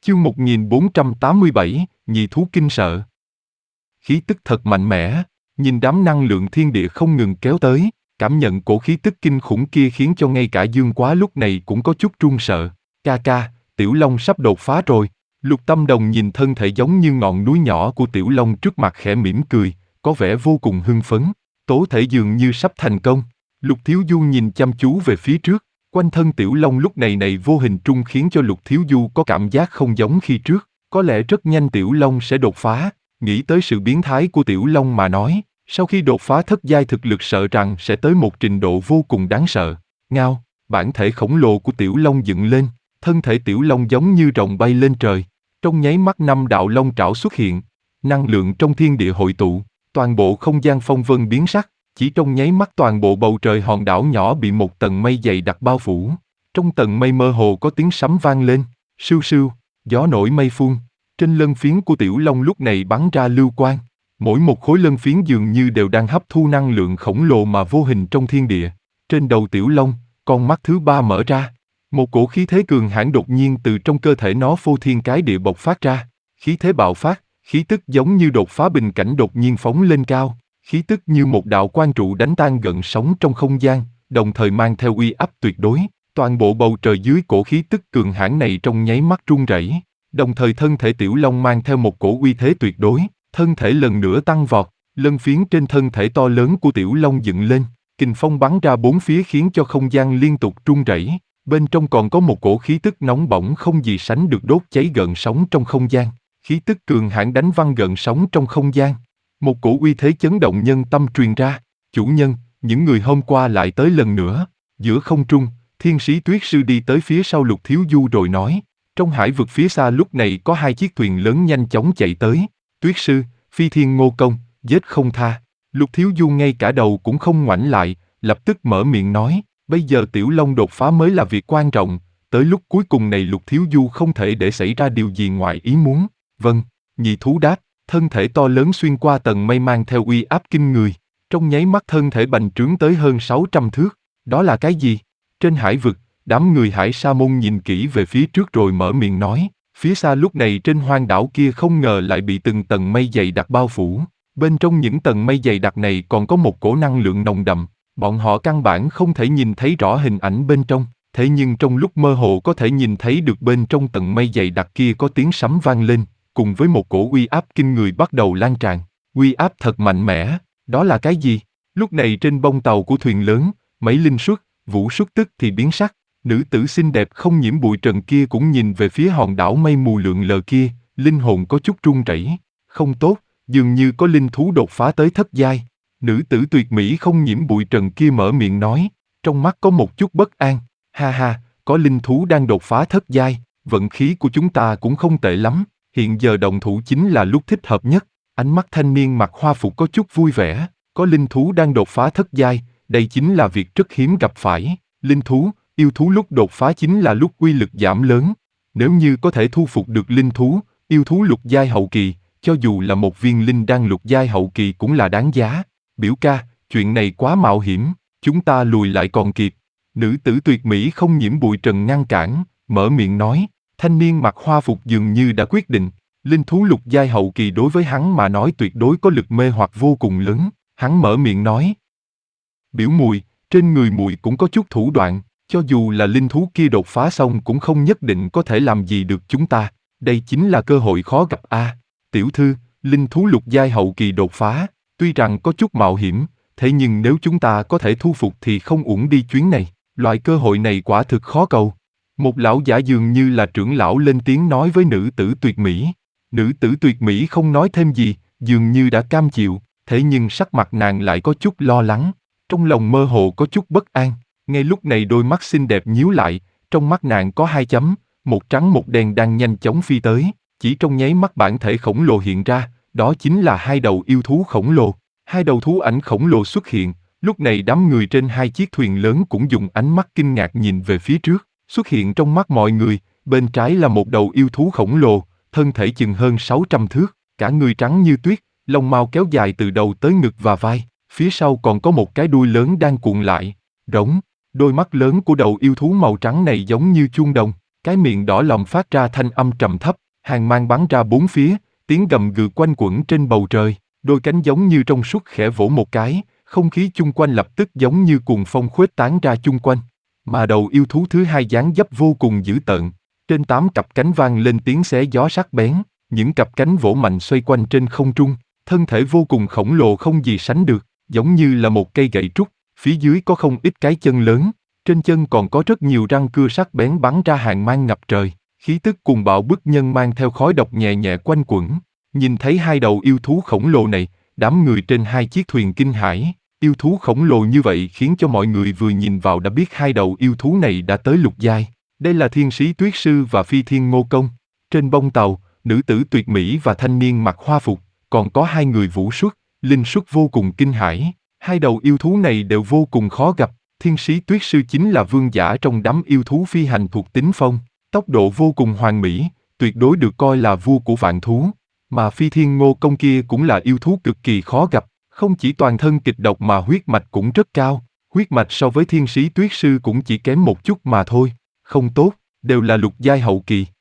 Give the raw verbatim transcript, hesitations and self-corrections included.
Chương một nghìn bốn trăm tám mươi bảy, nhị thú kinh sợ. Khí tức thật mạnh mẽ, nhìn đám năng lượng thiên địa không ngừng kéo tới, cảm nhận cổ khí tức kinh khủng kia khiến cho ngay cả Dương Quá lúc này cũng có chút run sợ. Ca ca, Tiểu Long sắp đột phá rồi. Lục Tâm Đồng nhìn thân thể giống như ngọn núi nhỏ của Tiểu Long trước mặt khẽ mỉm cười, có vẻ vô cùng hưng phấn. Tố thể dường như sắp thành công. Lục Thiếu Du nhìn chăm chú về phía trước. Quanh thân Tiểu Long lúc này này vô hình trung khiến cho Lục Thiếu Du có cảm giác không giống khi trước, có lẽ rất nhanh Tiểu Long sẽ đột phá. Nghĩ tới sự biến thái của Tiểu Long mà nói, sau khi đột phá thất giai thực lực sợ rằng sẽ tới một trình độ vô cùng đáng sợ. Ngao, bản thể khổng lồ của Tiểu Long dựng lên, thân thể Tiểu Long giống như rồng bay lên trời. Trong nháy mắt năm đạo long trảo xuất hiện, năng lượng trong thiên địa hội tụ, toàn bộ không gian phong vân biến sắc. Chỉ trong nháy mắt toàn bộ bầu trời hòn đảo nhỏ bị một tầng mây dày đặc bao phủ. Trong tầng mây mơ hồ có tiếng sấm vang lên, sưu sưu, gió nổi mây phun. Trên lân phiến của Tiểu Long lúc này bắn ra lưu quang. Mỗi một khối lân phiến dường như đều đang hấp thu năng lượng khổng lồ mà vô hình trong thiên địa. Trên đầu Tiểu Long, con mắt thứ ba mở ra. Một cổ khí thế cường hãn đột nhiên từ trong cơ thể nó phô thiên cái địa bộc phát ra. Khí thế bạo phát, khí tức giống như đột phá bình cảnh đột nhiên phóng lên cao. Khí tức như một đạo quang trụ đánh tan gợn sóng trong không gian, đồng thời mang theo uy áp tuyệt đối. Toàn bộ bầu trời dưới cổ khí tức cường hãn này trong nháy mắt rung rẩy. Đồng thời thân thể Tiểu Long mang theo một cổ uy thế tuyệt đối, thân thể lần nữa tăng vọt, lân phiến trên thân thể to lớn của Tiểu Long dựng lên, kình phong bắn ra bốn phía khiến cho không gian liên tục rung rẩy. Bên trong còn có một cổ khí tức nóng bỏng không gì sánh được đốt cháy gợn sóng trong không gian. Khí tức cường hãn đánh văng gợn sóng trong không gian. Một cổ uy thế chấn động nhân tâm truyền ra. Chủ nhân, những người hôm qua lại tới lần nữa. Giữa không trung, Thiên Sĩ Tuyết Sư đi tới phía sau Lục Thiếu Du rồi nói. Trong hải vực phía xa lúc này có hai chiếc thuyền lớn nhanh chóng chạy tới. Tuyết Sư, Phi Thiên Ngô Công, giết không tha. Lục Thiếu Du ngay cả đầu cũng không ngoảnh lại, lập tức mở miệng nói. Bây giờ Tiểu Long đột phá mới là việc quan trọng. Tới lúc cuối cùng này Lục Thiếu Du không thể để xảy ra điều gì ngoài ý muốn. Vâng, nhị thú đáp. Thân thể to lớn xuyên qua tầng mây mang theo uy áp kinh người. Trong nháy mắt thân thể bành trướng tới hơn sáu trăm thước. Đó là cái gì? Trên hải vực, đám người Hải Sa Môn nhìn kỹ về phía trước rồi mở miệng nói. Phía xa lúc này trên hoang đảo kia không ngờ lại bị từng tầng mây dày đặc bao phủ. Bên trong những tầng mây dày đặc này còn có một cổ năng lượng nồng đậm. Bọn họ căn bản không thể nhìn thấy rõ hình ảnh bên trong. Thế nhưng trong lúc mơ hồ có thể nhìn thấy được bên trong tầng mây dày đặc kia có tiếng sấm vang lên. Cùng với một cổ uy áp kinh người bắt đầu lan tràn. Uy áp thật mạnh mẽ, đó là cái gì? Lúc này trên bông tàu của thuyền lớn, mấy linh xuất, vũ xuất tức thì biến sắc. Nữ tử xinh đẹp không nhiễm bụi trần kia cũng nhìn về phía hòn đảo mây mù lượn lờ kia, linh hồn có chút run rẩy. Không tốt, dường như có linh thú đột phá tới thất giai. Nữ tử tuyệt mỹ không nhiễm bụi trần kia mở miệng nói, trong mắt có một chút bất an. Ha ha, có linh thú đang đột phá thất giai, vận khí của chúng ta cũng không tệ lắm. Hiện giờ động thủ chính là lúc thích hợp nhất. Ánh mắt thanh niên mặc hoa phục có chút vui vẻ. Có linh thú đang đột phá thất giai, đây chính là việc rất hiếm gặp phải. Linh thú, yêu thú lúc đột phá chính là lúc uy lực giảm lớn. Nếu như có thể thu phục được linh thú, yêu thú lục giai hậu kỳ, cho dù là một viên linh đan lục giai hậu kỳ cũng là đáng giá. Biểu ca, chuyện này quá mạo hiểm, chúng ta lùi lại còn kịp. Nữ tử tuyệt mỹ không nhiễm bụi trần ngăn cản, mở miệng nói. Thanh niên mặc hoa phục dường như đã quyết định, linh thú lục giai hậu kỳ đối với hắn mà nói tuyệt đối có lực mê hoặc vô cùng lớn. Hắn mở miệng nói. Biểu mùi, trên người mùi cũng có chút thủ đoạn, cho dù là linh thú kia đột phá xong cũng không nhất định có thể làm gì được chúng ta. Đây chính là cơ hội khó gặp a. À, tiểu thư, linh thú lục giai hậu kỳ đột phá, tuy rằng có chút mạo hiểm, thế nhưng nếu chúng ta có thể thu phục thì không uổng đi chuyến này. Loại cơ hội này quả thực khó cầu. Một lão giả dường như là trưởng lão lên tiếng nói với nữ tử tuyệt mỹ. Nữ tử tuyệt mỹ không nói thêm gì, dường như đã cam chịu, thế nhưng sắc mặt nàng lại có chút lo lắng. Trong lòng mơ hồ có chút bất an. Ngay lúc này đôi mắt xinh đẹp nhíu lại, trong mắt nàng có hai chấm, một trắng một đen đang nhanh chóng phi tới. Chỉ trong nháy mắt bản thể khổng lồ hiện ra, đó chính là hai đầu yêu thú khổng lồ. Hai đầu thú ảnh khổng lồ xuất hiện, lúc này đám người trên hai chiếc thuyền lớn cũng dùng ánh mắt kinh ngạc nhìn về phía trước. Xuất hiện trong mắt mọi người, bên trái là một đầu yêu thú khổng lồ, thân thể chừng hơn sáu trăm thước, cả người trắng như tuyết, lông mao kéo dài từ đầu tới ngực và vai, phía sau còn có một cái đuôi lớn đang cuộn lại, rống, đôi mắt lớn của đầu yêu thú màu trắng này giống như chuông đồng, Cái miệng đỏ lòm phát ra thanh âm trầm thấp, hàng mang bắn ra bốn phía, tiếng gầm gừ quanh quẩn trên bầu trời, đôi cánh giống như trong suốt khẽ vỗ một cái, không khí chung quanh lập tức giống như cuồng phong khuếch tán ra chung quanh. Mà đầu yêu thú thứ hai dáng dấp vô cùng dữ tợn, trên tám cặp cánh vang lên tiếng xé gió sắc bén, những cặp cánh vỗ mạnh xoay quanh trên không trung, thân thể vô cùng khổng lồ không gì sánh được, giống như là một cây gậy trúc, phía dưới có không ít cái chân lớn, trên chân còn có rất nhiều răng cưa sắc bén bắn ra hàng mang ngập trời, khí tức cuồng bạo bức nhân mang theo khói độc nhẹ nhẹ quanh quẩn. Nhìn thấy hai đầu yêu thú khổng lồ này, đám người trên hai chiếc thuyền kinh hãi. Yêu thú khổng lồ như vậy khiến cho mọi người vừa nhìn vào đã biết hai đầu yêu thú này đã tới lục giai. Đây là Thiên Sĩ Tuyết Sư và Phi Thiên Ngô Công. Trên bông tàu, nữ tử tuyệt mỹ và thanh niên mặc hoa phục, còn có hai người vũ xuất, linh xuất vô cùng kinh hãi. Hai đầu yêu thú này đều vô cùng khó gặp. Thiên Sĩ Tuyết Sư chính là vương giả trong đám yêu thú phi hành thuộc tính phong, tốc độ vô cùng hoàn mỹ, tuyệt đối được coi là vua của vạn thú. Mà Phi Thiên Ngô Công kia cũng là yêu thú cực kỳ khó gặp, không chỉ toàn thân kịch độc mà huyết mạch cũng rất cao, huyết mạch so với Thiên Sĩ Tuyết Sư cũng chỉ kém một chút mà thôi. Không tốt, đều là lục giai hậu kỳ.